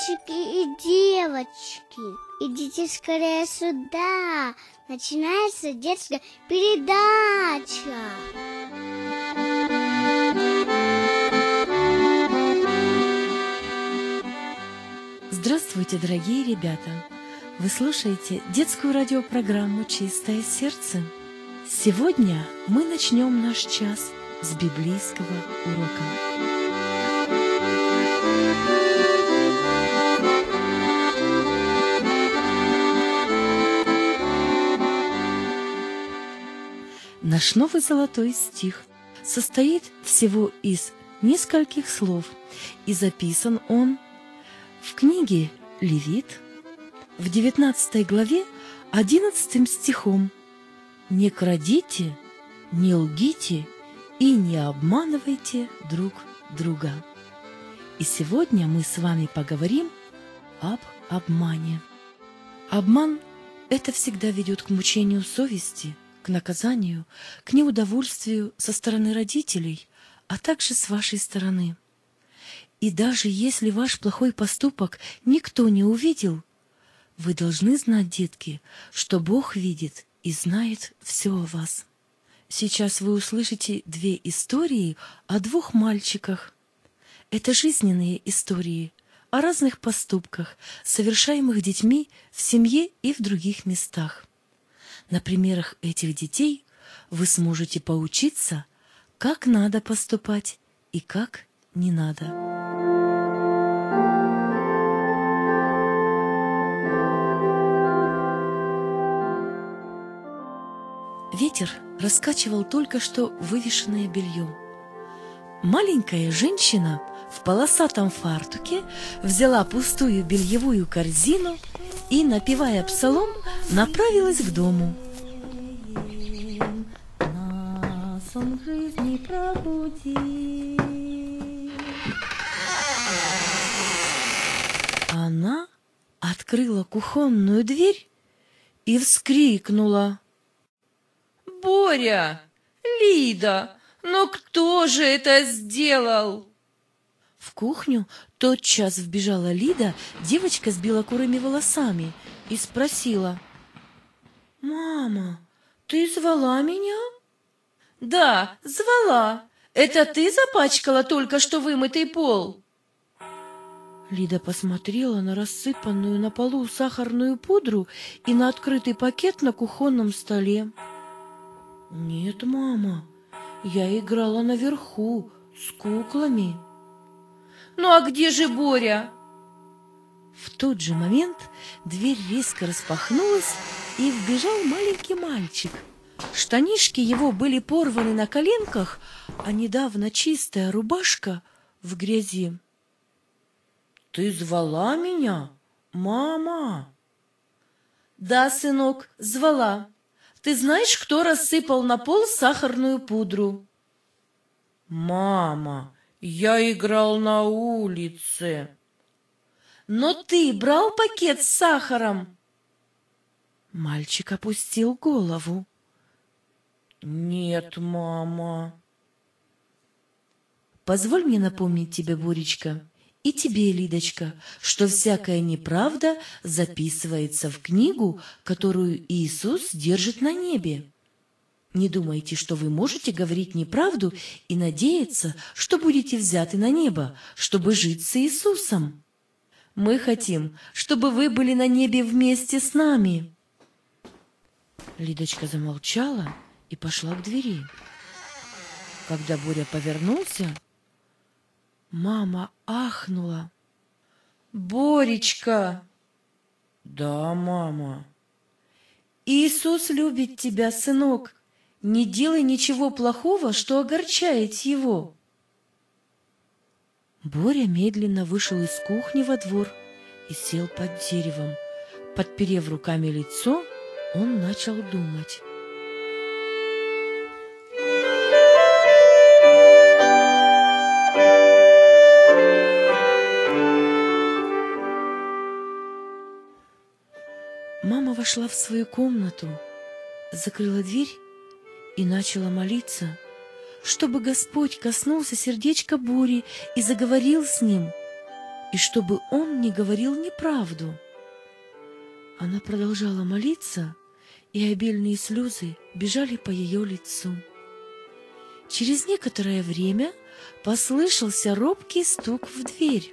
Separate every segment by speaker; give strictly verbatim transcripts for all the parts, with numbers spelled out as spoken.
Speaker 1: Мальчики и девочки, идите скорее сюда. Начинается детская передача.
Speaker 2: Здравствуйте, дорогие ребята! Вы слушаете детскую радиопрограмму «Чистое сердце». Сегодня мы начнем наш час с библейского урока. Наш новый золотой стих состоит всего из нескольких слов, и записан он в книге Левит в девятнадцатой главе одиннадцатым стихом. «Не крадите, не лгите и не обманывайте друг друга». И сегодня мы с вами поговорим об обмане. Обман – это всегда ведет к мучению совести, к наказанию, к неудовольствию со стороны родителей, а также с вашей стороны. И даже если ваш плохой поступок никто не увидел, вы должны знать, детки, что Бог видит и знает все о вас. Сейчас вы услышите две истории о двух мальчиках. Это жизненные истории о разных поступках, совершаемых детьми в семье и в других местах. На примерах этих детей вы сможете поучиться, как надо поступать и как не надо. Ветер раскачивал только что вывешенное белье. Маленькая женщина в полосатом фартуке взяла пустую бельевую корзину и, напевая псалом, направилась к дому. Она открыла кухонную дверь и вскрикнула: «Боря! Лида! Но кто же это сделал?» В кухню тотчас вбежала Лида, девочка с белокурыми волосами, и спросила: «Мама, ты звала меня?» «Да, звала. Это ты запачкала только что вымытый пол?» Лида посмотрела на рассыпанную на полу сахарную пудру и на открытый пакет на кухонном столе. «Нет, мама, я играла наверху с куклами». «Ну а где же Боря?» В тот же момент дверь резко распахнулась, и вбежал маленький мальчик. Штанишки его были порваны на коленках, а недавно чистая рубашка в грязи. «Ты звала меня, мама?» «Да, сынок, звала. Ты знаешь, кто рассыпал на пол сахарную пудру?» «Мама, я играл на улице». «Но ты брал пакет с сахаром?» Мальчик опустил голову. «Нет, мама». «Позволь мне напомнить тебе, Боречка, и тебе, Лидочка, что всякая неправда записывается в книгу, которую Иисус держит на небе. Не думайте, что вы можете говорить неправду и надеяться, что будете взяты на небо, чтобы жить с Иисусом. Мы хотим, чтобы вы были на небе вместе с нами». Лидочка замолчала и пошла к двери. Когда Боря повернулся, мама ахнула. «Боречка!» «Да, мама». «Иисус любит тебя, сынок. Не делай ничего плохого, что огорчает его». Боря медленно вышел из кухни во двор и сел под деревом. Подперев руками лицо, он начал думать. Мама вошла в свою комнату, закрыла дверь и начала молиться, чтобы Господь коснулся сердечка Бори и заговорил с ним. и чтобы он не говорил неправду. Она продолжала молиться, и обильные слезы бежали по ее лицу. Через некоторое время послышался робкий стук в дверь.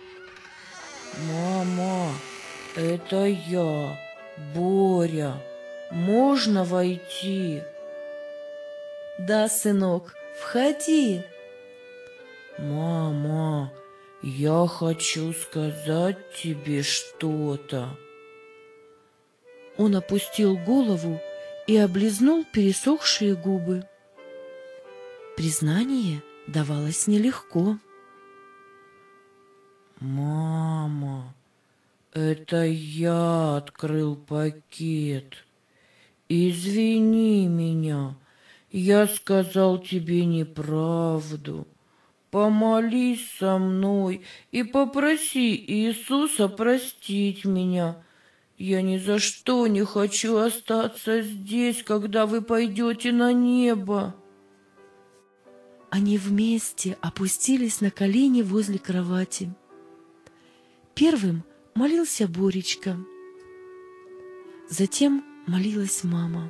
Speaker 3: «Мама, это я, Боря. Можно войти?»
Speaker 2: «Да, сынок, входи».
Speaker 3: «Мама, я хочу сказать тебе что-то».
Speaker 2: Он опустил голову и облизнул пересохшие губы. Признание давалось нелегко.
Speaker 3: «Мама, это я открыл пакет. Извини меня, я сказал тебе неправду. Помолись со мной и попроси Иисуса простить меня. Я ни за что не хочу остаться здесь, когда вы пойдете на небо».
Speaker 2: Они вместе опустились на колени возле кровати. Первым молился Боречка. Затем молилась мама.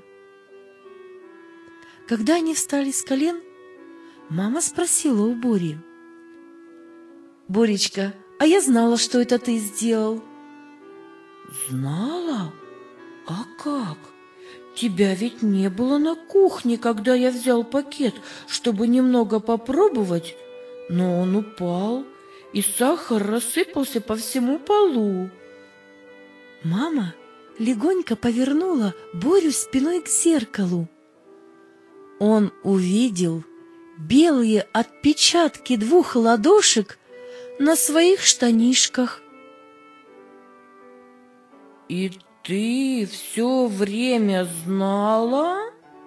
Speaker 2: Когда они встали с колен, мама спросила у Бори: «Боречка, а я знала, что это ты сделал».
Speaker 3: «Знала? А как? Тебя ведь не было на кухне, когда я взял пакет, чтобы немного попробовать, но он упал, и сахар рассыпался по всему полу».
Speaker 2: Мама легонько повернула Борю спиной к зеркалу. Он увидел белые отпечатки двух ладошек на своих штанишках.
Speaker 3: «И ты все время знала?»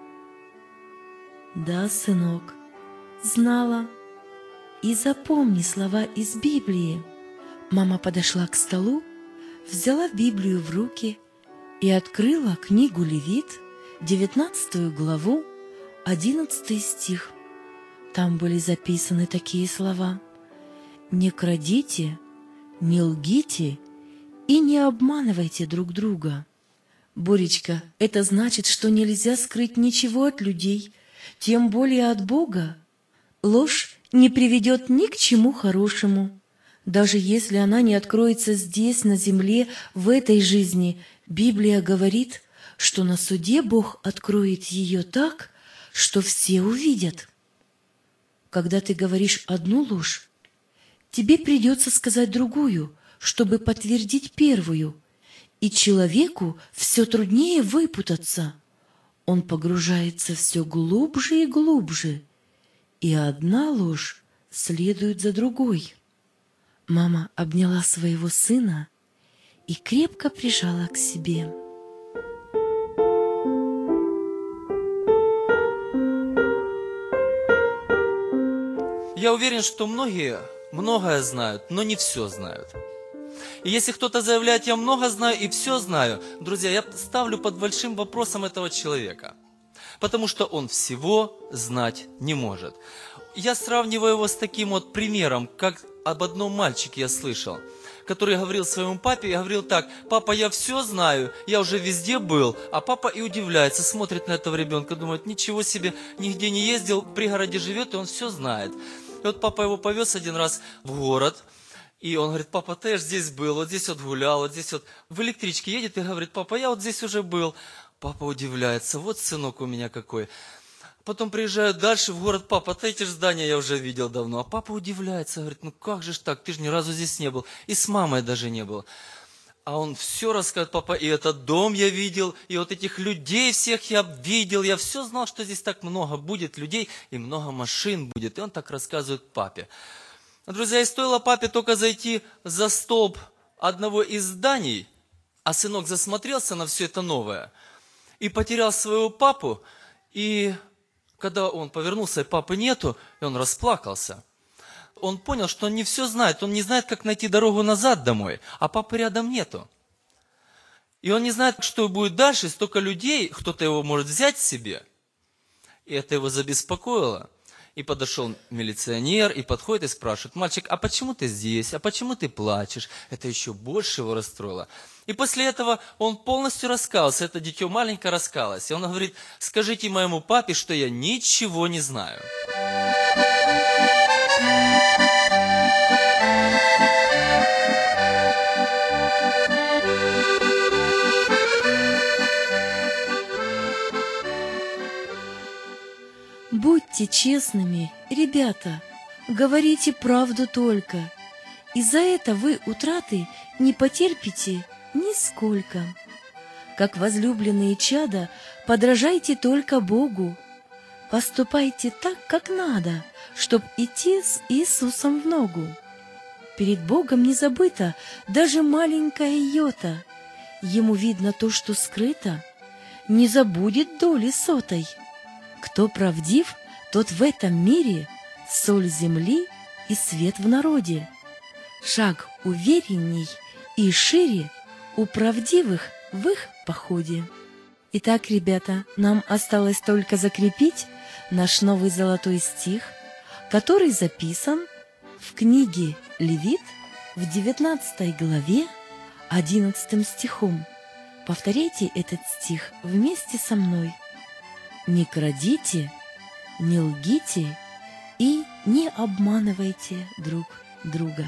Speaker 2: «Да, сынок, знала. И запомни слова из Библии». Мама подошла к столу, взяла Библию в руки и открыла книгу Левит, девятнадцатую главу, одиннадцатый стих. Там были записаны такие слова: «Не крадите, не лгите и не обманывайте друг друга». Боречка, это значит, что нельзя скрыть ничего от людей, тем более от Бога. Ложь не приведет ни к чему хорошему. Даже если она не откроется здесь, на земле, в этой жизни, Библия говорит, что на суде Бог откроет ее так, что все увидят. Когда ты говоришь одну ложь, тебе придется сказать другую, чтобы подтвердить первую, и человеку все труднее выпутаться. Он погружается все глубже и глубже, и одна ложь следует за другой. Мама обняла своего сына и крепко прижала к себе.
Speaker 4: Я уверен, что многие многое знают, но не все знают. И если кто-то заявляет: я много знаю и все знаю, друзья, я ставлю под большим вопросом этого человека. Потому что он всего знать не может. Я сравниваю его с таким вот примером, как об одном мальчике я слышал, который говорил своему папе и говорил так: папа, я все знаю, я уже везде был. А папа и удивляется, смотрит на этого ребенка, думает: ничего себе, нигде не ездил, в пригороде живет, и он все знает. И вот папа его повез один раз в город, и он говорит: папа, ты же здесь был, вот здесь вот гулял, вот здесь вот в электричке едет и говорит: папа, я вот здесь уже был. Папа удивляется: вот сынок у меня какой. Потом приезжают дальше в город: папа, ты эти же здания я уже видел давно. А папа удивляется, говорит: ну как же ж так, ты же ни разу здесь не был, и с мамой даже не был. А он все рассказывает: папа, и этот дом я видел, и вот этих людей всех я видел, я все знал, что здесь так много будет людей, и много машин будет. И он так рассказывает папе. Друзья, и стоило папе только зайти за столб одного из зданий, а сынок засмотрелся на все это новое, и потерял своего папу, и когда он повернулся, и папы нету, и он расплакался. Он понял, что он не все знает, он не знает, как найти дорогу назад домой, а папы рядом нету. И он не знает, что будет дальше, столько людей, кто-то его может взять себе. И это его забеспокоило. И подошел милиционер и подходит и спрашивает: мальчик, а почему ты здесь? А почему ты плачешь? Это еще больше его расстроило. И после этого он полностью раскаялся, это дитё маленькое раскалось. И он говорит: скажите моему папе, что я ничего не знаю.
Speaker 2: Будьте честными, ребята, говорите правду только, и за это вы утраты не потерпите нисколько. Как возлюбленные чада, подражайте только Богу, поступайте так, как надо, чтоб идти с Иисусом в ногу. Перед Богом не забыто даже маленькая йота, Ему видно то, что скрыто, не забудет доли сотой. Кто правдив, тот в этом мире соль земли и свет в народе. Шаг уверенней и шире у правдивых в их походе. Итак, ребята, нам осталось только закрепить наш новый золотой стих, который записан в книге Левит в девятнадцатой главе одиннадцатым стихом. Повторяйте этот стих вместе со мной. Не крадите, не лгите и не обманывайте друг друга.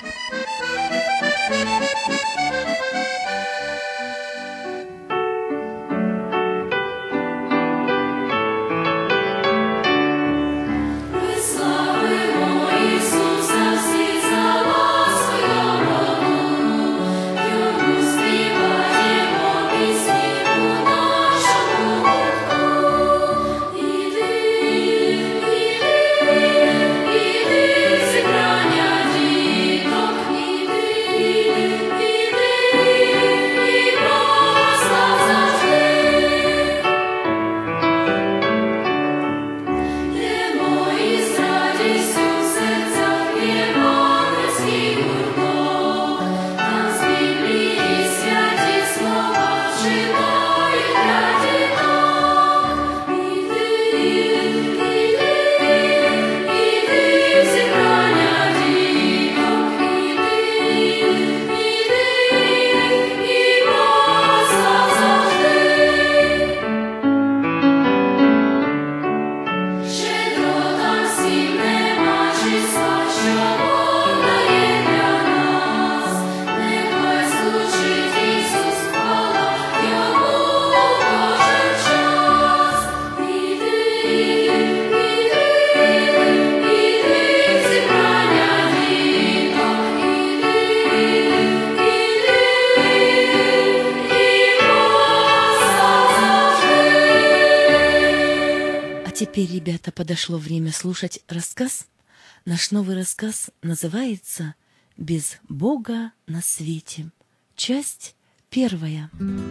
Speaker 2: Теперь, ребята, подошло время слушать рассказ. Наш новый рассказ называется «Без Бога на свете». Часть первая.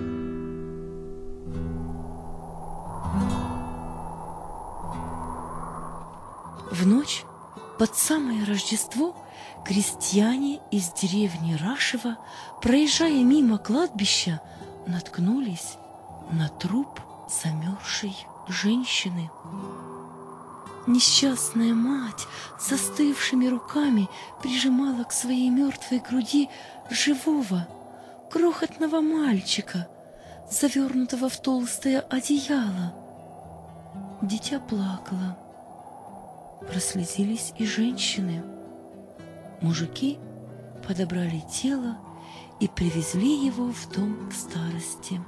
Speaker 2: В ночь под самое Рождество крестьяне из деревни Рашево, проезжая мимо кладбища, наткнулись на труп замерзшей женщины. Несчастная мать с застывшими руками прижимала к своей мертвой груди живого, крохотного мальчика, завернутого в толстое одеяло. Дитя плакало. Прослезились и женщины. Мужики подобрали тело и привезли его в дом к старости.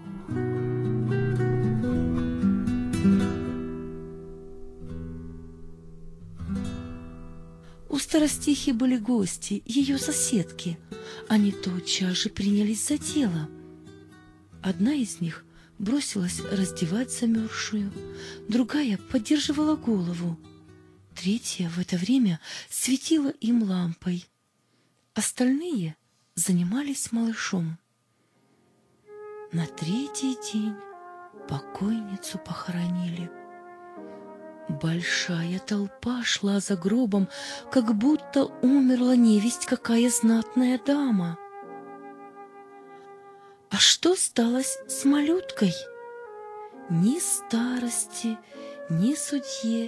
Speaker 2: У старостихи были гости, ее соседки. Они тотчас же принялись за дело. Одна из них бросилась раздевать замерзшую, другая поддерживала голову, третья в это время светила им лампой. Остальные занимались малышом. На третий день покойницу похоронили. Большая толпа шла за гробом, как будто умерла невесть какая знатная дама. А что сталось с малюткой? Ни старости, ни судье,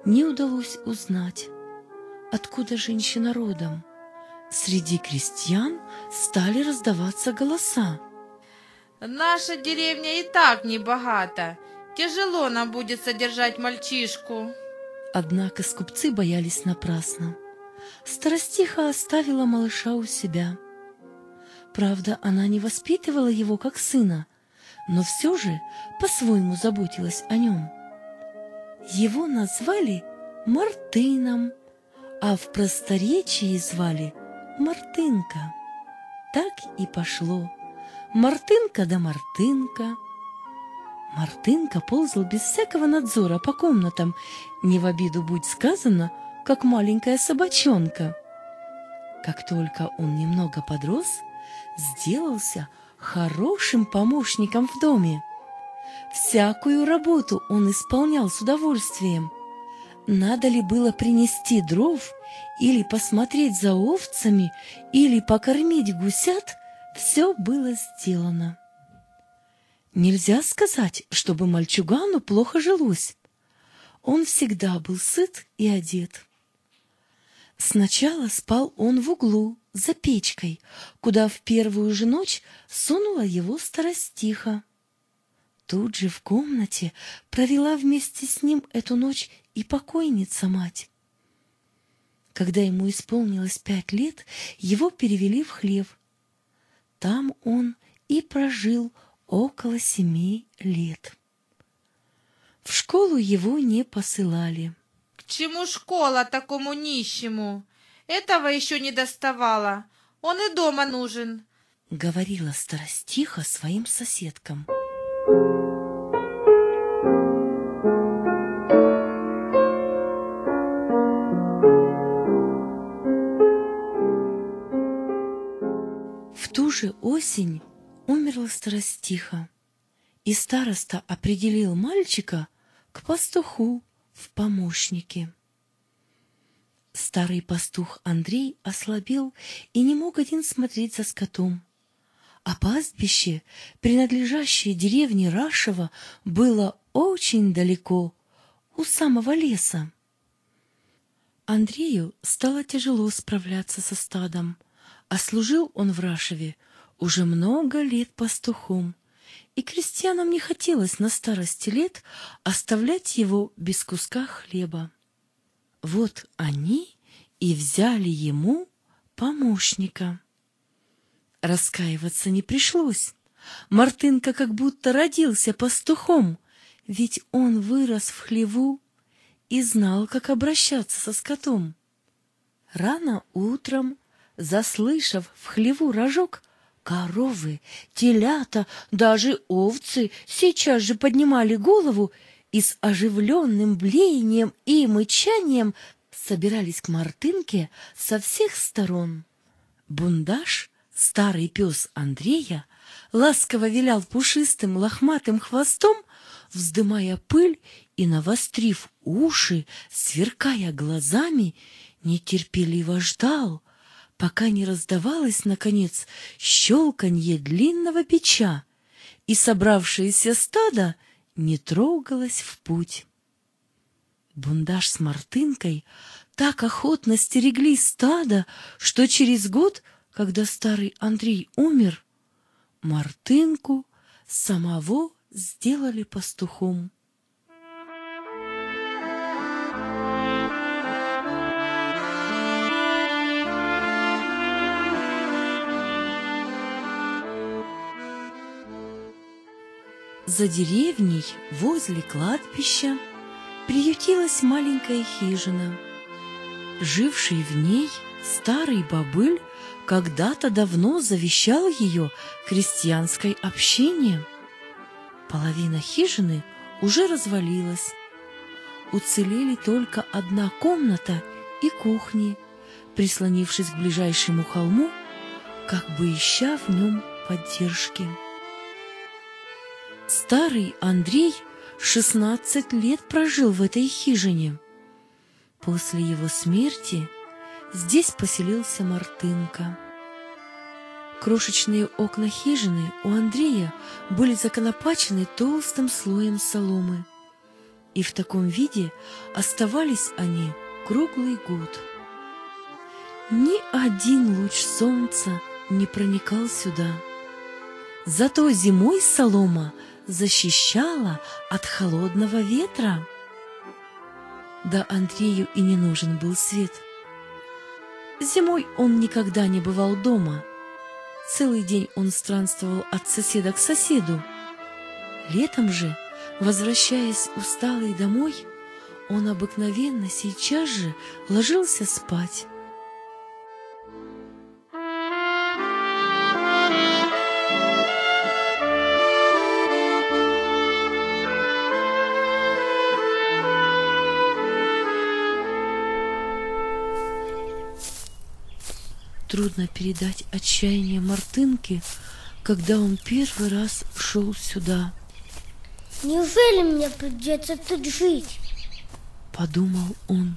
Speaker 2: не удалось узнать, откуда женщина родом. Среди крестьян стали раздаваться голоса.
Speaker 5: Наша деревня и так не богата. Тяжело нам будет содержать мальчишку.
Speaker 2: Однако скупцы боялись напрасно. Старостиха оставила малыша у себя. Правда, она не воспитывала его как сына, но все же по-своему заботилась о нем. Его назвали Мартыном, а в просторечии звали Мартынка. Так и пошло. Мартынка да Мартынка. Мартынка ползал без всякого надзора по комнатам, не в обиду будь сказано, как маленькая собачонка. Как только он немного подрос, сделался хорошим помощником в доме. Всякую работу он исполнял с удовольствием. Надо ли было принести дров, или посмотреть за овцами, или покормить гусят, все было сделано. Нельзя сказать, чтобы мальчугану плохо жилось. Он всегда был сыт и одет. Сначала спал он в углу, за печкой, куда в первую же ночь сунула его старостиха. Тут же в комнате провела вместе с ним эту ночь и покойница-мать. Когда ему исполнилось пять лет, его перевели в хлев. Там он и прожил около семи лет. В школу его не посылали.
Speaker 5: К чему школа такому нищему? Этого еще не доставало. Он и дома нужен,
Speaker 2: — говорила старостиха своим соседкам. В ту же осень умерла старостиха, и староста определил мальчика к пастуху в помощники. Старый пастух Андрей ослабел и не мог один смотреть за скотом, а пастбище, принадлежащее деревне Рашево, было очень далеко, у самого леса. Андрею стало тяжело справляться со стадом, а служил он в Рашеве уже много лет пастухом, и крестьянам не хотелось на старости лет оставлять его без куска хлеба. Вот они и взяли ему помощника. Раскаиваться не пришлось. Мартынка как будто родился пастухом, ведь он вырос в хлеву и знал, как обращаться со скотом. Рано утром, заслышав в хлеву рожок, коровы, телята, даже овцы сейчас же поднимали голову и с оживленным блеянием и мычанием собирались к Мартынке со всех сторон. Бундаш, старый пес Андрея, ласково вилял пушистым лохматым хвостом, вздымая пыль и, навострив уши, сверкая глазами, нетерпеливо ждал, пока не раздавалось, наконец, щелканье длинного бича, и собравшееся стадо не трогалось в путь. Бундаш с Мартынкой так охотно стерегли стадо, что через год, когда старый Андрей умер, Мартынку самого сделали пастухом. За деревней, возле кладбища, приютилась маленькая хижина. Живший в ней старый бобыль когда-то давно завещал ее крестьянской общине. Половина хижины уже развалилась. Уцелели только одна комната и кухни, прислонившись к ближайшему холму, как бы ища в нем поддержки. Старый Андрей шестнадцать лет прожил в этой хижине. После его смерти здесь поселился Мартынка. Крошечные окна хижины у Андрея были законопачены толстым слоем соломы. и в таком виде оставались они круглый год. Ни один луч солнца не проникал сюда. Зато зимой солома защищала от холодного ветра. Да Андрею и не нужен был свет. Зимой он никогда не бывал дома. Целый день он странствовал от соседа к соседу. Летом же, возвращаясь усталый домой, он обыкновенно сейчас же ложился спать. Трудно передать отчаяние Мартынки, когда он первый раз шел сюда.
Speaker 1: Неужели мне придется тут жить?
Speaker 2: Подумал он.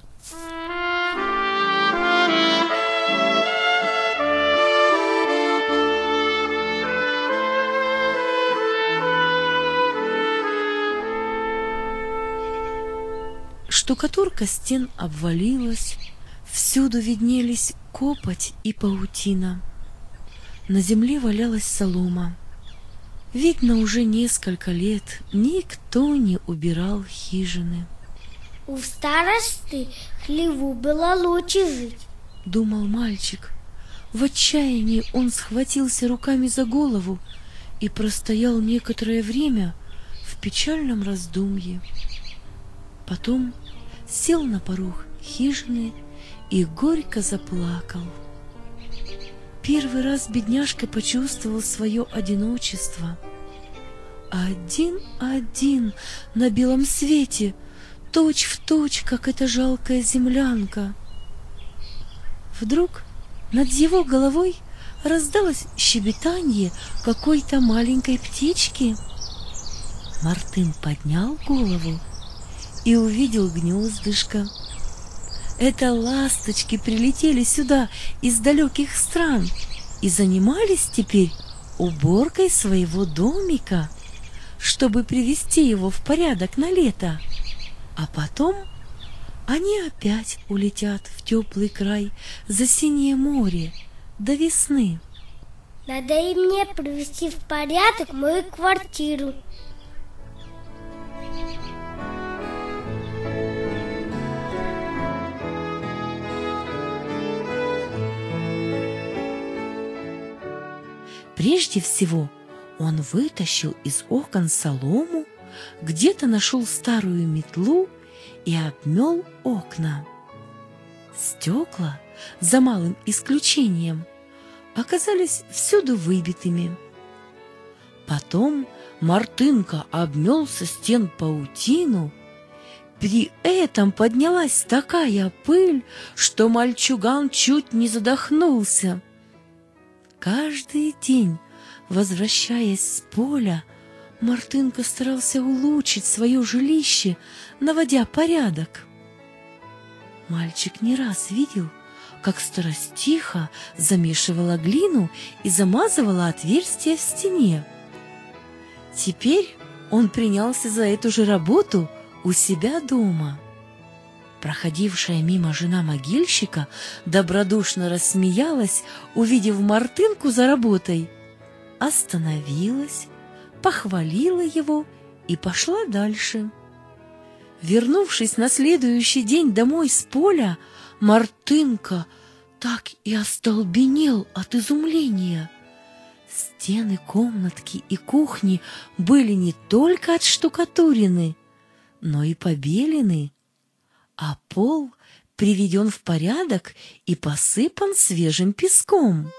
Speaker 2: Штукатурка стен обвалилась, всюду виднелись копоть и паутина. На земле валялась солома. Видно, уже несколько лет никто не убирал хижины.
Speaker 1: У старосты хлеву было лучше жить,
Speaker 2: думал мальчик. В отчаянии он схватился руками за голову и простоял некоторое время в печальном раздумье. Потом сел на порог хижины и горько заплакал. Первый раз бедняжка почувствовал свое одиночество. Один-один на белом свете, точь в точь, как эта жалкая землянка. Вдруг над его головой раздалось щебетанье какой-то маленькой птички. Мартын поднял голову и увидел гнездышко. Это ласточки прилетели сюда из далеких стран и занимались теперь уборкой своего домика, чтобы привести его в порядок на лето. А потом они опять улетят в теплый край за синее море до весны.
Speaker 1: Надо и мне привести в порядок мою квартиру.
Speaker 2: Прежде всего он вытащил из окон солому, где-то нашел старую метлу и обмел окна. Стекла, за малым исключением, оказались всюду выбитыми. Потом Мартынка обмел со стен паутину. При этом поднялась такая пыль, что мальчуган чуть не задохнулся. Каждый день, возвращаясь с поля, Мартынка старался улучшить свое жилище, наводя порядок. Мальчик не раз видел, как старостиха замешивала глину и замазывала отверстия в стене. Теперь он принялся за эту же работу у себя дома. Проходившая мимо жена могильщика добродушно рассмеялась, увидев Мартынку за работой, остановилась, похвалила его и пошла дальше. Вернувшись на следующий день домой с поля, Мартынка так и остолбенел от изумления. Стены комнатки и кухни были не только отштукатурены, но и побелены, а пол приведен в порядок и посыпан свежим песком.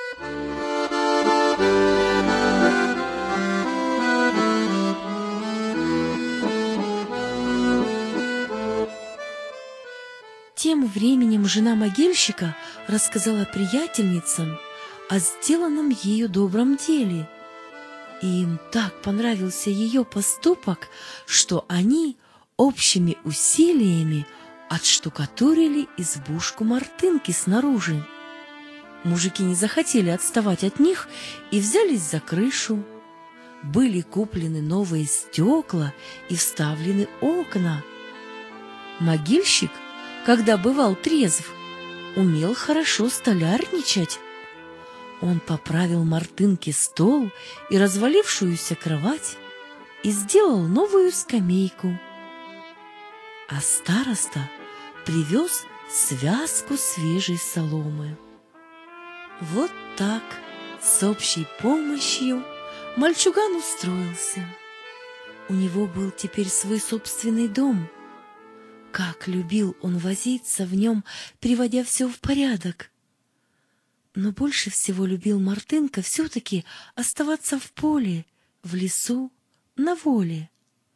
Speaker 2: Тем временем жена могильщика рассказала приятельницам о сделанном ею добром деле, и им так понравился ее поступок, что они общими усилиями отштукатурили избушку Мартынки снаружи. Мужики не захотели отставать от них и взялись за крышу. Были куплены новые стекла и вставлены окна. Могильщик, когда бывал трезв, умел хорошо столярничать. Он поправил Мартынке стол и развалившуюся кровать и сделал новую скамейку. А староста привез связку свежей соломы. Вот так, с общей помощью, мальчуган устроился. У него был теперь свой собственный дом. Как любил он возиться в нем, приводя все в порядок. Но больше всего любил Мартынка все-таки оставаться в поле, в лесу, на воле.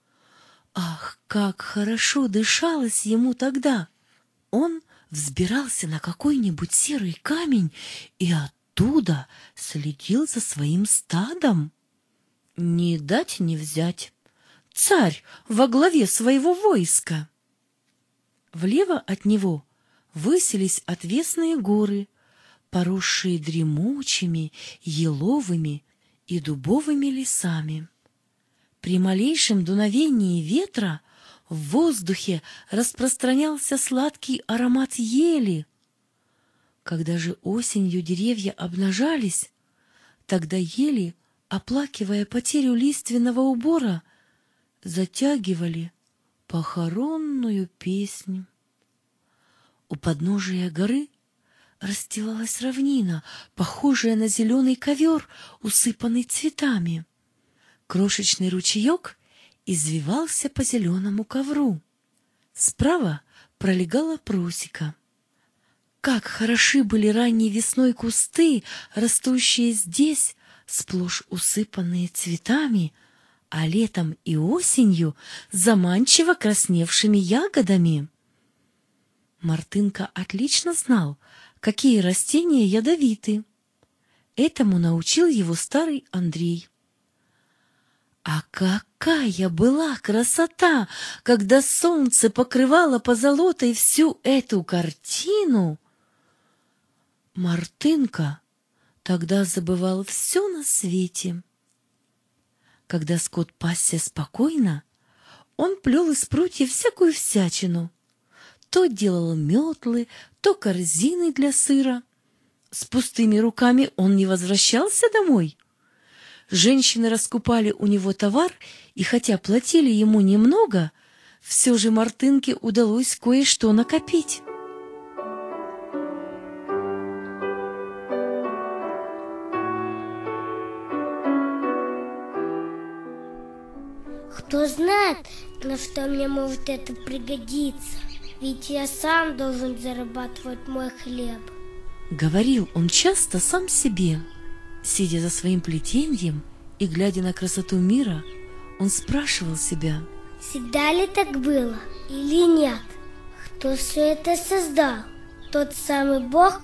Speaker 2: Ах, как хорошо дышалось ему тогда! Он взбирался на какой-нибудь серый камень и оттуда следил за своим стадом. Не дать не взять. Царь во главе своего войска. Влево от него высились отвесные горы, поросшие дремучими, еловыми и дубовыми лесами. При малейшем дуновении ветра в воздухе распространялся сладкий аромат ели. Когда же осенью деревья обнажались, тогда ели, оплакивая потерю лиственного убора, затягивали похоронную песню. У подножия горы расстилалась равнина, похожая на зеленый ковер, усыпанный цветами. Крошечный ручеек извивался по зеленому ковру. Справа пролегала просека. Как хороши были ранней весной кусты, растущие здесь, сплошь усыпанные цветами, а летом и осенью заманчиво красневшими ягодами. Мартынка отлично знал, какие растения ядовиты. Этому научил его старый Андрей. А какая была красота, когда солнце покрывало позолотой всю эту картину! Мартынка тогда забывал все на свете. Когда скот пасся спокойно, он плел из прутьев всякую всячину. То делал метлы, то корзины для сыра. С пустыми руками он не возвращался домой. Женщины раскупали у него товар, и хотя платили ему немного, все же Мартынке удалось кое-что накопить.
Speaker 1: Кто знает, на что мне может это пригодиться, ведь я сам должен зарабатывать мой хлеб.
Speaker 2: Говорил он часто сам себе. Сидя за своим плетеньем и глядя на красоту мира, он спрашивал себя:
Speaker 1: всегда ли так было или нет? Кто все это создал? Тот самый Бог,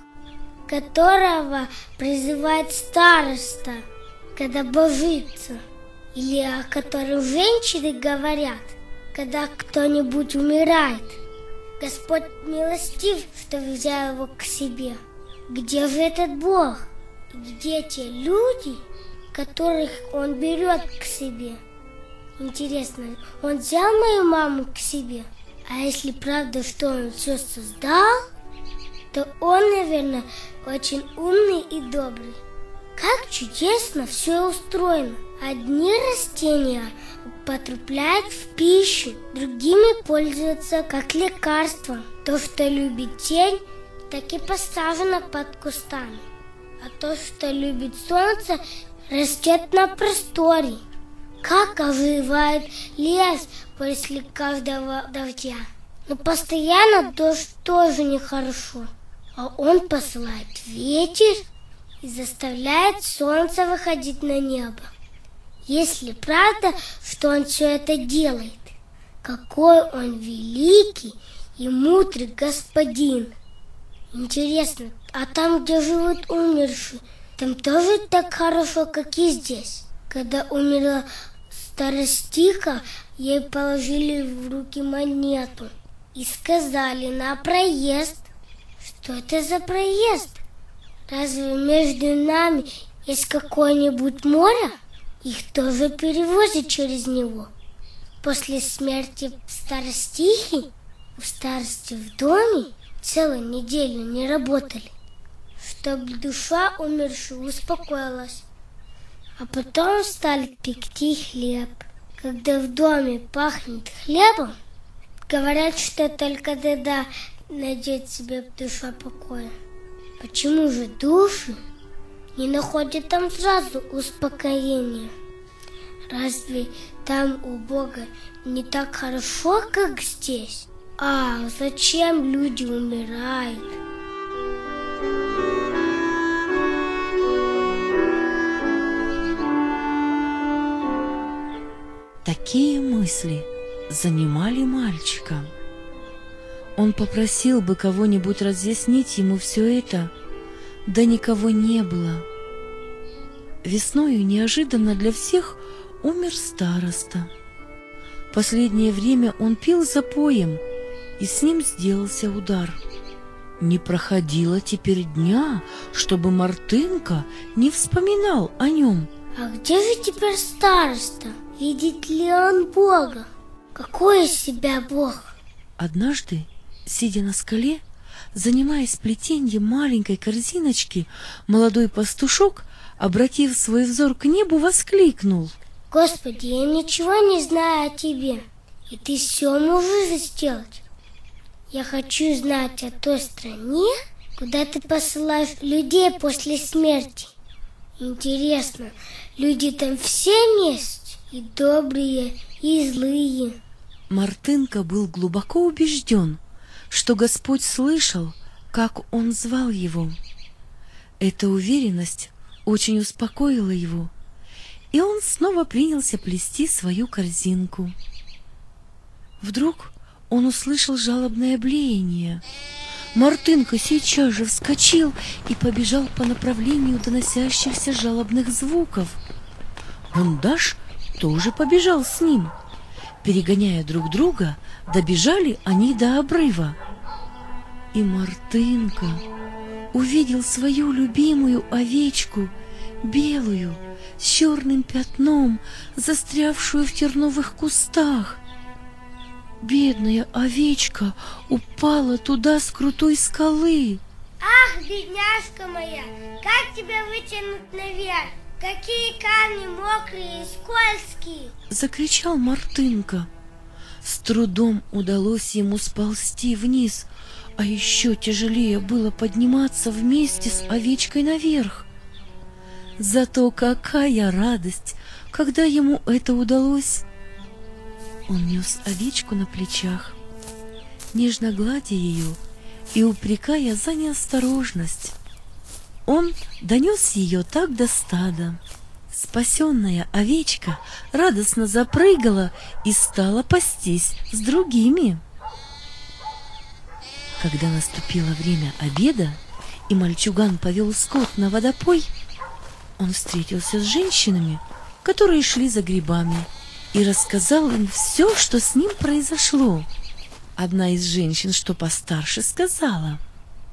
Speaker 1: которого призывает староста, когда божится, или о котором женщины говорят, когда кто-нибудь умирает. Господь милостив, что взял его к себе. Где же этот Бог? Где те люди, которых он берет к себе? Интересно, он взял мою маму к себе? А если правда, что он все создал, то он, наверное, очень умный и добрый. Как чудесно все устроено. Одни растения употребляют в пищу, другими пользуются как лекарством. То, что любит тень, так и посажено под кустами. А то, что любит солнце, растет на просторе. Как оживает лес после каждого дождя. Но постоянно дождь тоже нехорошо. А он посылает ветер и заставляет солнце выходить на небо. Если правда, что он все это делает, какой он великий и мудрый господин. Интересно, а там, где живут умершие, там тоже так хорошо, как и здесь? Когда умерла старостиха, ей положили в руки монету и сказали: на проезд. Что это за проезд? Разве между нами есть какое-нибудь море? Их тоже перевозят через него. После смерти старостихи в старости в доме целую неделю не работали, чтобы душа умершего успокоилась. А потом стали пекти хлеб. Когда в доме пахнет хлебом, говорят, что только тогда найдет себе душа покоя. Почему же души не находят там сразу успокоения? Разве там у Бога не так хорошо, как здесь? А зачем люди умирают?
Speaker 2: Такие мысли занимали мальчика. Он попросил бы кого-нибудь разъяснить ему все это, да никого не было. Весною неожиданно для всех умер староста. Последнее время он пил запоем, и с ним сделался удар. Не проходило теперь дня, чтобы Мартынка не вспоминал о нем.
Speaker 1: А где же теперь староста? Видит ли он Бога? Какой из себя Бог?
Speaker 2: Однажды, сидя на скале, занимаясь плетением маленькой корзиночки, молодой пастушок, обратив свой взор к небу, воскликнул:
Speaker 1: Господи, я ничего не знаю о Тебе, и Ты все можешь сделать. Я хочу знать о той стране, куда Ты посылаешь людей после смерти. Интересно, люди там все вместе, и добрые, и злые.
Speaker 2: Мартынка был глубоко убежден, что Господь слышал, как он звал его. Эта уверенность очень успокоила его, и он снова принялся плести свою корзинку. Вдруг он услышал жалобное блеяние. Мартынка сейчас же вскочил и побежал по направлению доносящихся жалобных звуков. Бундаш тоже побежал с ним. Перегоняя друг друга, добежали они до обрыва. И Мартынка увидел свою любимую овечку, белую, с черным пятном, застрявшую в терновых кустах. Бедная овечка упала туда с крутой скалы.
Speaker 1: Ах, бедняжка моя, как тебя вытянуть наверх? Какие камни мокрые и скользкие!
Speaker 2: Закричал Мартынка. С трудом удалось ему сползти вниз, а еще тяжелее было подниматься вместе с овечкой наверх. Зато какая радость, когда ему это удалось! Он нес овечку на плечах, нежно гладя ее и упрекая за неосторожность. Он донес ее так до стада. Спасенная овечка радостно запрыгала и стала пастись с другими. Когда наступило время обеда, и мальчуган повел скот на водопой, он встретился с женщинами, которые шли за грибами, и рассказал им все, что с ним произошло. Одна из женщин, что постарше, сказала: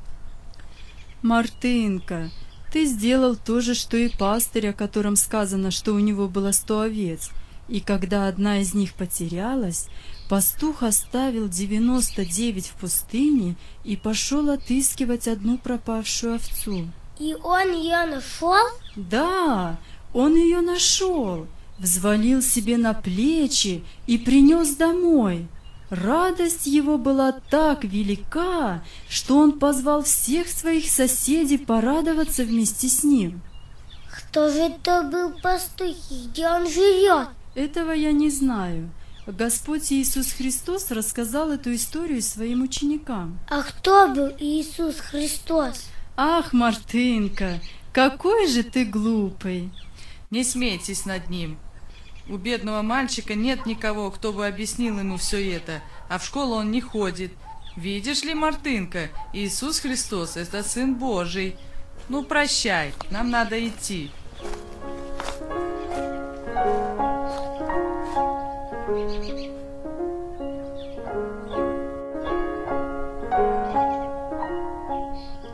Speaker 6: «Мартынка, ты сделал то же, что и пастырь, о котором сказано, что у него было сто овец, и когда одна из них потерялась, пастух оставил девяносто девять в пустыне и пошел отыскивать одну пропавшую овцу».
Speaker 1: И он ее нашел?
Speaker 6: Да, он ее нашел, взвалил себе на плечи и принес домой. Радость его была так велика, что он позвал всех своих соседей порадоваться вместе с ним.
Speaker 1: Кто же это был пастух и где он живет?
Speaker 6: Этого я не знаю. Господь Иисус Христос рассказал эту историю своим ученикам.
Speaker 1: А кто был Иисус Христос?
Speaker 6: Ах, Мартынка, какой же ты глупый!
Speaker 3: Не смейтесь над ним. У бедного мальчика нет никого, кто бы объяснил ему все это, а в школу он не ходит. Видишь ли, Мартынка, Иисус Христос – это Сын Божий. Ну, прощай, нам надо идти.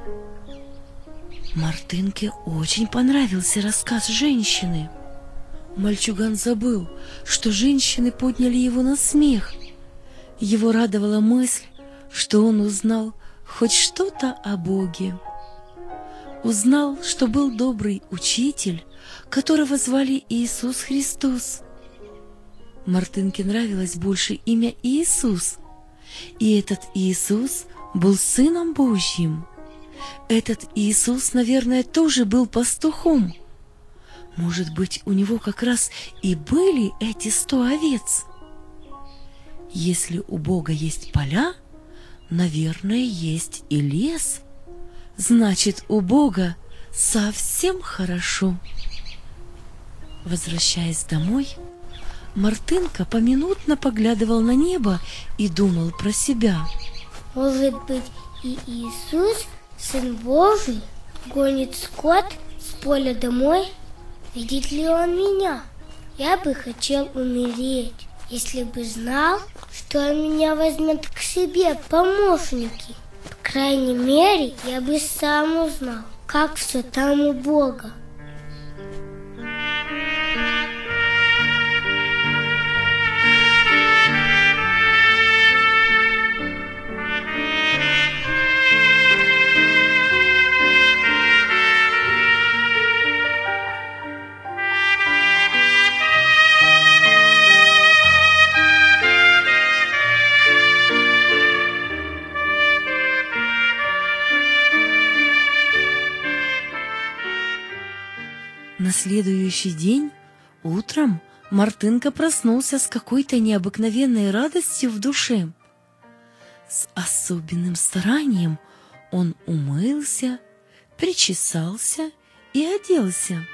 Speaker 2: Мартынке очень понравился рассказ женщины. Мальчуган забыл, что женщины подняли его на смех. Его радовала мысль, что он узнал хоть что-то о Боге. Узнал, что был добрый учитель, которого звали Иисус Христос. Мартынке нравилось больше имя Иисус, и этот Иисус был Сыном Божьим. Этот Иисус, наверное, тоже был пастухом. Может быть, у него как раз и были эти сто овец. Если у Бога есть поля, наверное, есть и лес. Значит, у Бога совсем хорошо. Возвращаясь домой, Мартынка поминутно поглядывал на небо и думал про себя.
Speaker 1: Может быть, и Иисус, Сын Божий, гонит скот с поля домой? Видит ли он меня? Я бы хотел умереть, если бы знал, что он меня возьмет к себе в помощники. По крайней мере, я бы сам узнал, как все там у Бога.
Speaker 2: На следующий день утром Мартынка проснулся с какой-то необыкновенной радостью в душе. С особенным старанием он умылся, причесался и оделся.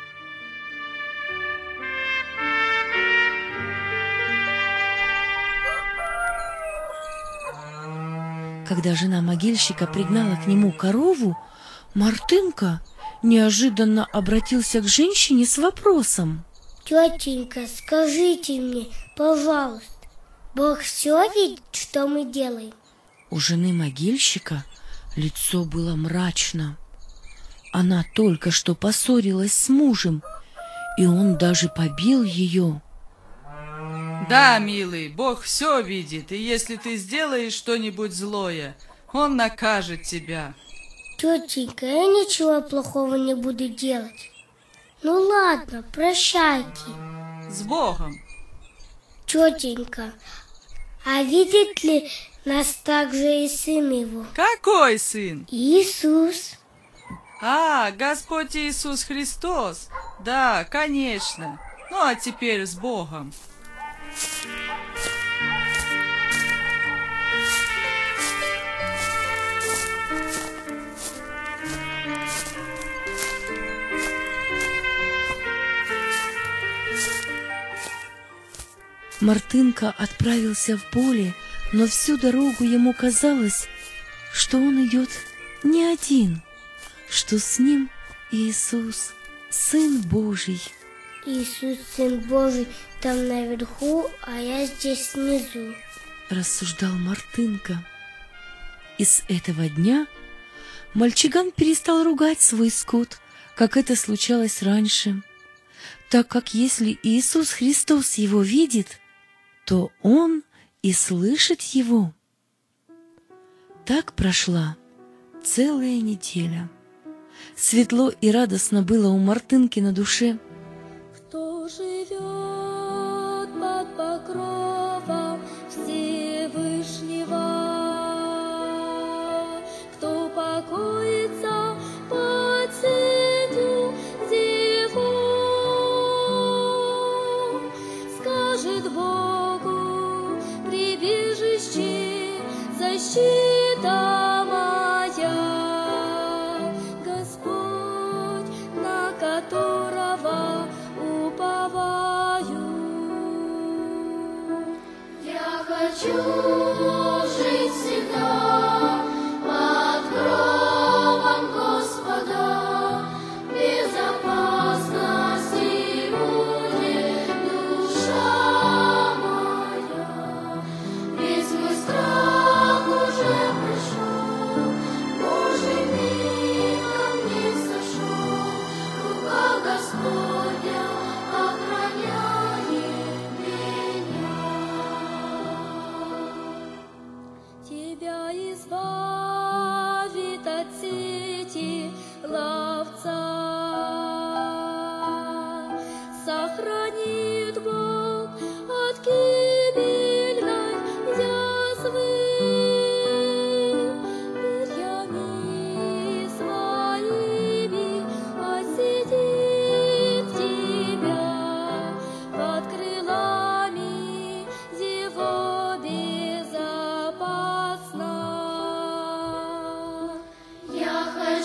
Speaker 2: Когда жена могильщика пригнала к нему корову, Мартынка неожиданно обратился к женщине с вопросом.
Speaker 1: Тетенька, скажите мне, пожалуйста, Бог все видит, что мы делаем?
Speaker 2: У жены могильщика лицо было мрачно. Она только что поссорилась с мужем, и он даже побил ее.
Speaker 7: Да, милый, Бог все видит, и если ты сделаешь что-нибудь злое, Он накажет тебя.
Speaker 1: Тетенька, я ничего плохого не буду делать. Ну ладно, прощайте.
Speaker 7: С Богом.
Speaker 1: Тетенька, а видит ли нас также и сын его?
Speaker 7: Какой сын?
Speaker 1: Иисус.
Speaker 7: А, Господь Иисус Христос. Да, конечно. Ну а теперь с Богом.
Speaker 2: Мартынка отправился в поле, но всю дорогу ему казалось, что он идет не один, что с ним Иисус, Сын Божий.
Speaker 1: Иисус, Сын Божий, там наверху, а я здесь внизу,
Speaker 2: рассуждал Мартынка. И с этого дня мальчуган перестал ругать свой скот, как это случалось раньше, так как если Иисус Христос его видит, то он и слышит его. Так прошла целая неделя. Светло и радостно было у Мартынки на душе.
Speaker 8: Кто живет под покровом Всевышнего, кто покоится под сенью Его, скажет Богу, прибежище, защита моя, Господь, на которого уповаю. Я хочу жить всегда под кровом Господа, безопасности будет душа моя. Весь мой страх уже пришел, Божий мир ко мне сошел, рука Господня охраняет.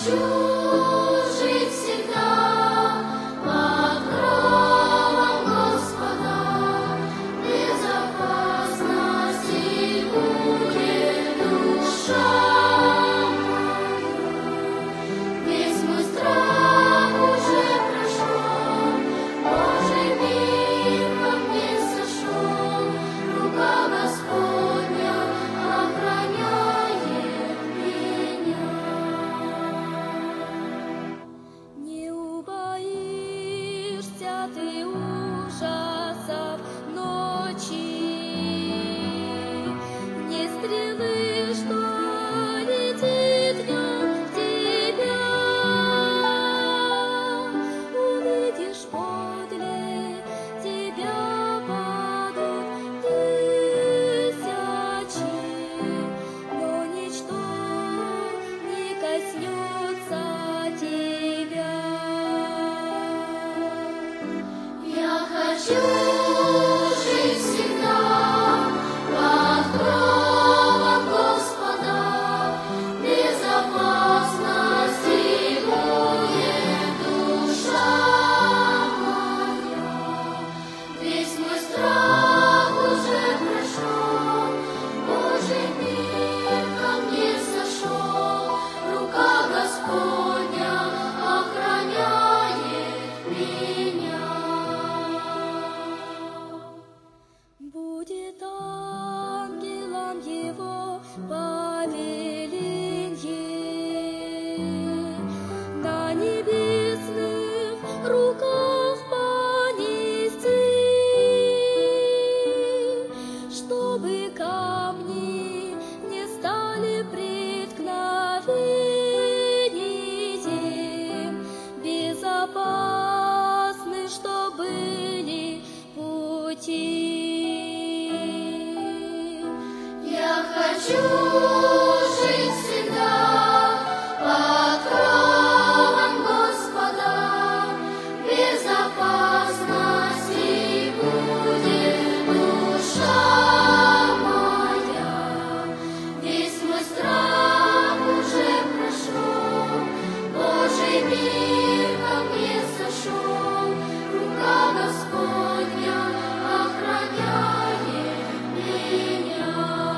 Speaker 8: хочу жить всегда под кровом Господа, безопасности будет душа моя. Весь мой страх уже прошел, Божий мир ко мне сошел, рука Господня охраняет меня. Не убоишься ты ужасов ночи, не стрелы, что летит днем в тебя. Увидишь подле тебя падут тысячи, но ничто не коснется тебя. Я хочу жить всегда под кровом Господа, безопасности будет душа моя. Весь мой страх уже прошел, Божий мир ко мне сошел, рука Господня охраняет меня. Будет ангелам его повеленье, на небесных руках понести, чтобы камни не стали преткновением, безопасны, что были пути. Я хочу жить всегда под кровом Господа, безопасности будет душа моя. Весь мой страх уже прошел, Божий мир ко мне сошел, рука Господня охраняет меня.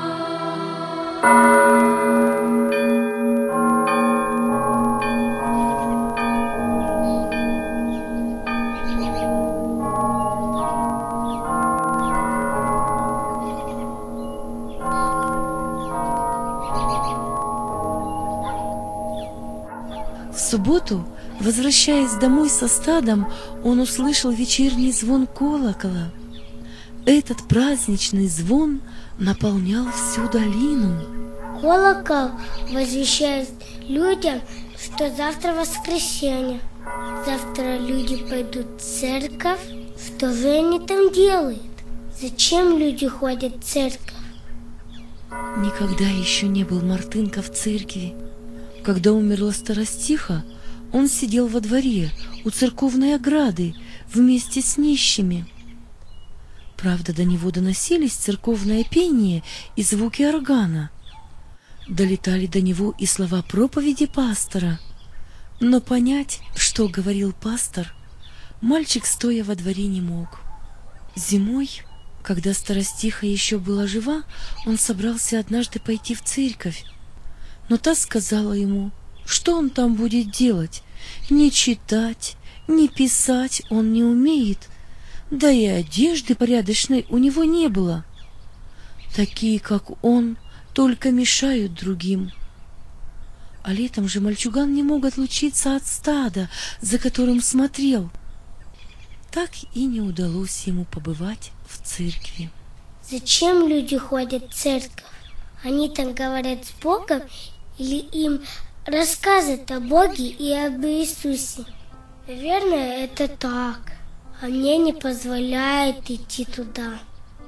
Speaker 2: В субботу, возвращаясь домой со стадом, он услышал вечерний звон колокола. Этот праздничный звон наполнял всю долину.
Speaker 1: Колокол возвещает людям, что завтра воскресенье. Завтра люди пойдут в церковь. Что же они там делают? Зачем люди ходят в церковь?
Speaker 2: Никогда еще не был Мартынка в церкви. Когда умерла старостиха, он сидел во дворе у церковной ограды вместе с нищими. Правда, до него доносились церковное пение и звуки органа. Долетали до него и слова проповеди пастора. Но понять, что говорил пастор, мальчик, стоя во дворе, не мог. Зимой, когда старостиха еще была жива, он собрался однажды пойти в церковь. Но та сказала ему, что он там будет делать. Ни читать, ни писать он не умеет, да и одежды порядочной у него не было. Такие, как он, только мешают другим. А летом же мальчуган не мог отлучиться от стада, за которым смотрел. Так и не удалось ему побывать в церкви.
Speaker 1: Зачем люди ходят в церковь? Они там говорят с Богом или им рассказывают о Боге и об Иисусе? Наверное, это так. А мне не позволяет идти туда.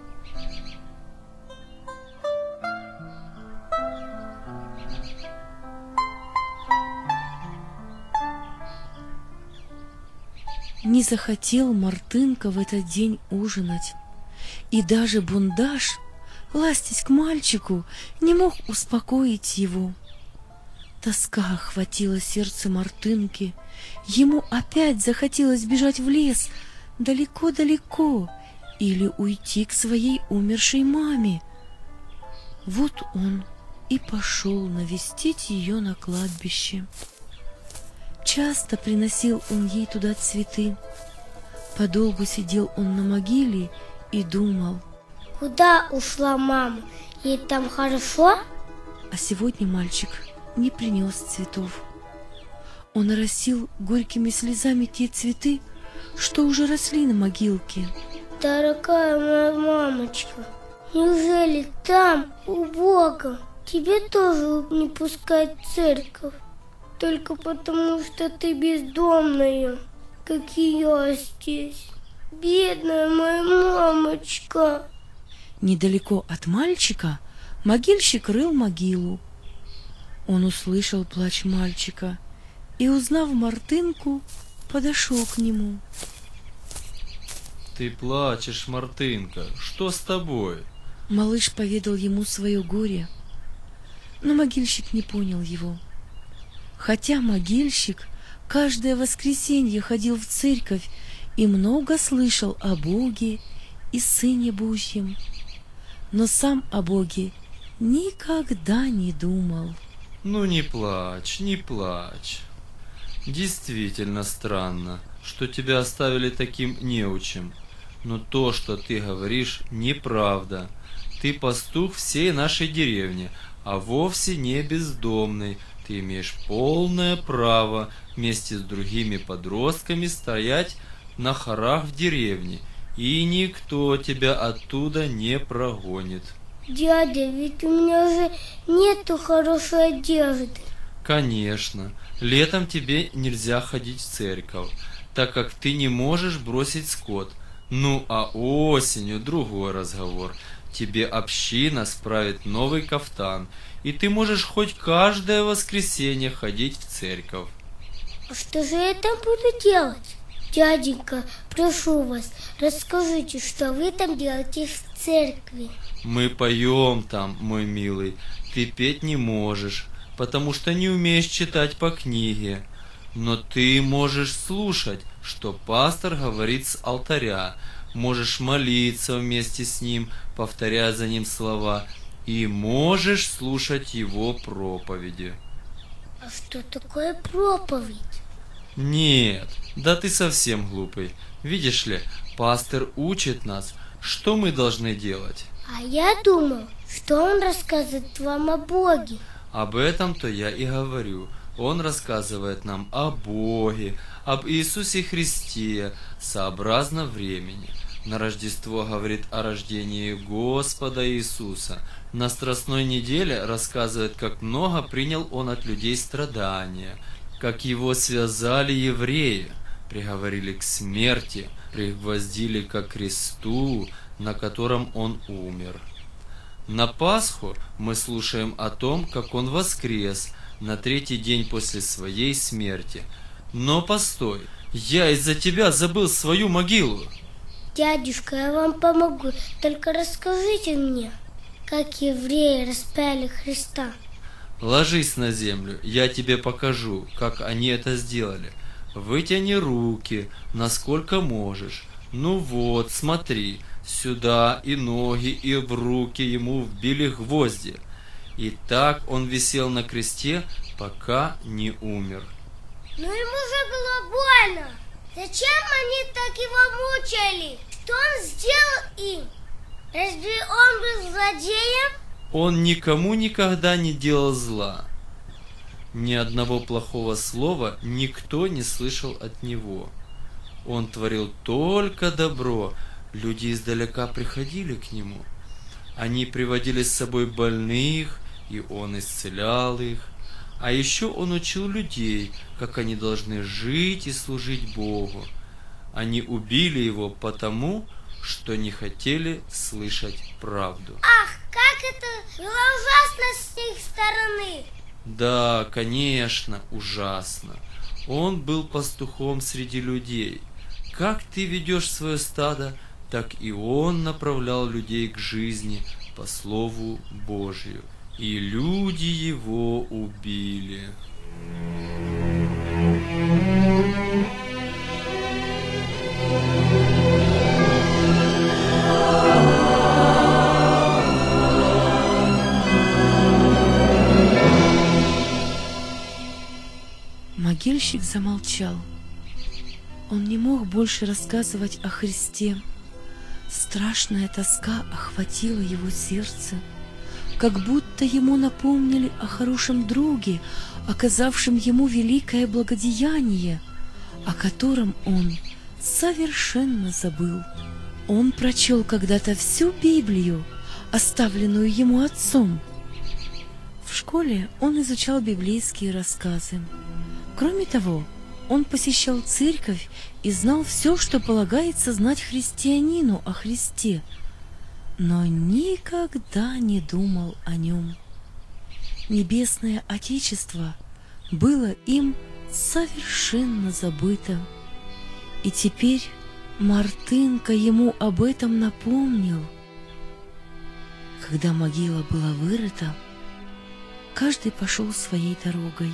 Speaker 2: Не захотел Мартынка в этот день ужинать. И даже бундаш, ластясь к мальчику, не мог успокоить его. Тоска охватила сердце Мартынки. Ему опять захотелось бежать в лес, далеко-далеко, или уйти к своей умершей маме. Вот он и пошел навестить ее на кладбище. Часто приносил он ей туда цветы. Подолгу сидел он на могиле и думал:
Speaker 1: куда ушла мама? Ей там хорошо?
Speaker 2: А сегодня мальчик не принес цветов. Он оросил горькими слезами те цветы, что уже росли на могилке.
Speaker 1: Дорогая моя мамочка, неужели там, у Бога, тебе тоже не пускать в церковь? Только потому, что ты бездомная, как и я здесь. Бедная моя мамочка.
Speaker 2: Недалеко от мальчика могильщик рыл могилу. Он услышал плач мальчика и, узнав Мартынку, подошел к нему.
Speaker 4: Ты плачешь, Мартынка, что с тобой?
Speaker 2: Малыш поведал ему свое горе, но могильщик не понял его. Хотя могильщик каждое воскресенье ходил в церковь и много слышал о Боге и Сыне Божьем, но сам о Боге никогда не думал.
Speaker 4: Ну не плачь, не плачь. Действительно странно, что тебя оставили таким неучим. Но то, что ты говоришь, неправда. Ты пастух всей нашей деревни, а вовсе не бездомный. Ты имеешь полное право вместе с другими подростками стоять на хорах в деревне, и никто тебя оттуда не прогонит.
Speaker 1: Дядя, ведь у меня уже нету хорошей одежды.
Speaker 4: Конечно, летом тебе нельзя ходить в церковь, так как ты не можешь бросить скот. Ну а осенью другой разговор. Тебе община справит новый кафтан, и ты можешь хоть каждое воскресенье ходить в церковь.
Speaker 1: А что же я там буду делать? Дяденька, прошу вас, расскажите, что вы там делаете в церкви.
Speaker 4: Мы поем там, мой милый. Ты петь не можешь, потому что не умеешь читать по книге. Но ты можешь слушать, что пастор говорит с алтаря, можешь молиться вместе с ним, повторяя за ним слова, и можешь слушать его проповеди.
Speaker 1: А что такое проповедь?
Speaker 4: Нет, да ты совсем глупый. Видишь ли, пастор учит нас, что мы должны делать.
Speaker 1: А я думал, что он рассказывает вам о Боге.
Speaker 4: Об этом-то я и говорю. Он рассказывает нам о Боге, об Иисусе Христе, сообразно времени. На Рождество говорит о рождении Господа Иисуса. На Страстной неделе рассказывает, как много принял Он от людей страдания, как Его связали евреи, приговорили к смерти, пригвоздили ко кресту, на котором Он умер. На Пасху мы слушаем о том, как Он воскрес на третий день после своей смерти. Но постой, я из-за тебя забыл свою могилу.
Speaker 1: Дядюшка, я вам помогу, только расскажите мне, как евреи распяли Христа.
Speaker 4: Ложись на землю, я тебе покажу, как они это сделали. Вытяни руки, насколько можешь. Ну вот, смотри, сюда и ноги, и в руки ему вбили гвозди. И так он висел на кресте, пока не умер.
Speaker 1: Но ему же было больно. Зачем они так его мучили? Что он сделал им? Разве он был злодеем?
Speaker 4: Он никому никогда не делал зла. Ни одного плохого слова никто не слышал от него. Он творил только добро. Люди издалека приходили к нему. Они приводили с собой больных, и он исцелял их. А еще он учил людей, как они должны жить и служить Богу. Они убили его потому, что не хотели слышать правду.
Speaker 1: Ах, как это было ужасно с их стороны!
Speaker 4: Да, конечно, ужасно. Он был пастухом среди людей. Как ты ведешь свое стадо, так и он направлял людей к жизни по Слову Божию. и люди его убили.
Speaker 2: Могильщик замолчал. Он не мог больше рассказывать о Христе. Страшная тоска охватила его сердце, как будто ему напомнили о хорошем друге, оказавшем ему великое благодеяние, о котором он совершенно забыл. Он прочел когда-то всю Библию, оставленную ему отцом. В школе он изучал библейские рассказы. Кроме того, он посещал церковь и знал все, что полагается знать христианину о Христе, но никогда не думал о нем. Небесное Отечество было им совершенно забыто. И теперь Мартынка ему об этом напомнил. Когда могила была вырыта, каждый пошел своей дорогой.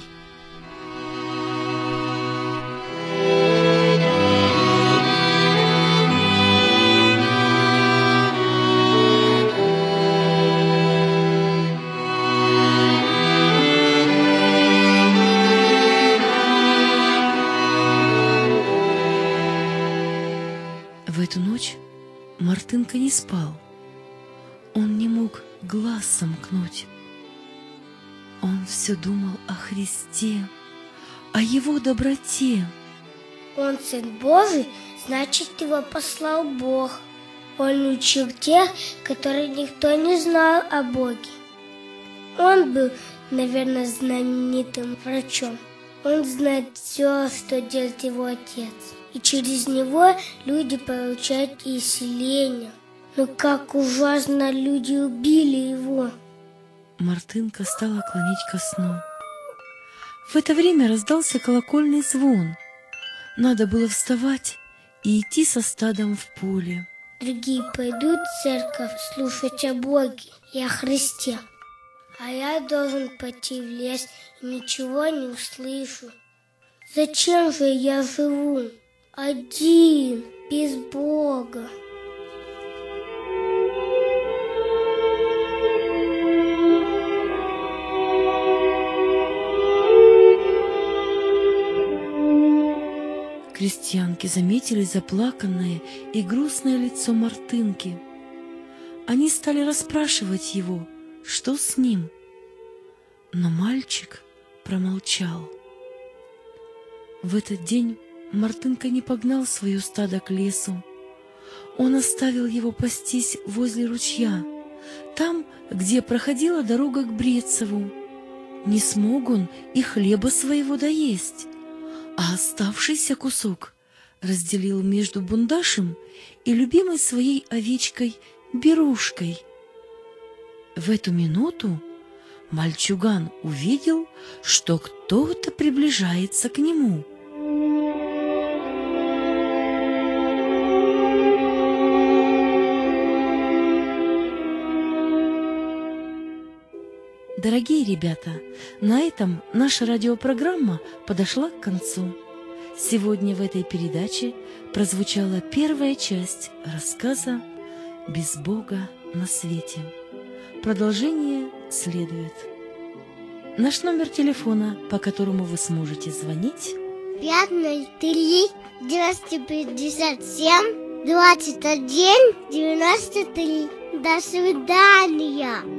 Speaker 2: В эту ночь Мартынка не спал. Он не мог глаз сомкнуть. Он все думал о Христе, о Его доброте.
Speaker 1: Он Сын Божий, значит, его послал Бог. Он учил тех, которые никто не знал о Боге. Он был, наверное, знаменитым врачом. Он знает все, что делает его Отец. И через него люди получают исцеление. Но как ужасно люди убили его.
Speaker 2: Мартынка стала клонить ко сну. В это время раздался колокольный звон. Надо было вставать и идти со стадом в поле.
Speaker 1: Другие пойдут в церковь слушать о Боге и о Христе. А я должен пойти в лес и ничего не услышу. Зачем же я живу? Один, без Бога.
Speaker 2: Крестьянки заметили заплаканное и грустное лицо Мартынки. Они стали расспрашивать его, что с ним. Но мальчик промолчал. В этот день Мартынка не погнал свое стадо к лесу. Он оставил его пастись возле ручья, там, где проходила дорога к Брецеву. Не смог он и хлеба своего доесть, а оставшийся кусок разделил между Бундашем и любимой своей овечкой Берушкой. В эту минуту мальчуган увидел, что кто-то приближается к нему. Дорогие ребята, на этом наша радиопрограмма подошла к концу. Сегодня в этой передаче прозвучала первая часть рассказа «Без Бога на свете». Продолжение следует. Наш номер телефона, по которому вы сможете звонить:
Speaker 1: пять ноль три двести пятьдесят семь двадцать один девяносто три. До свидания.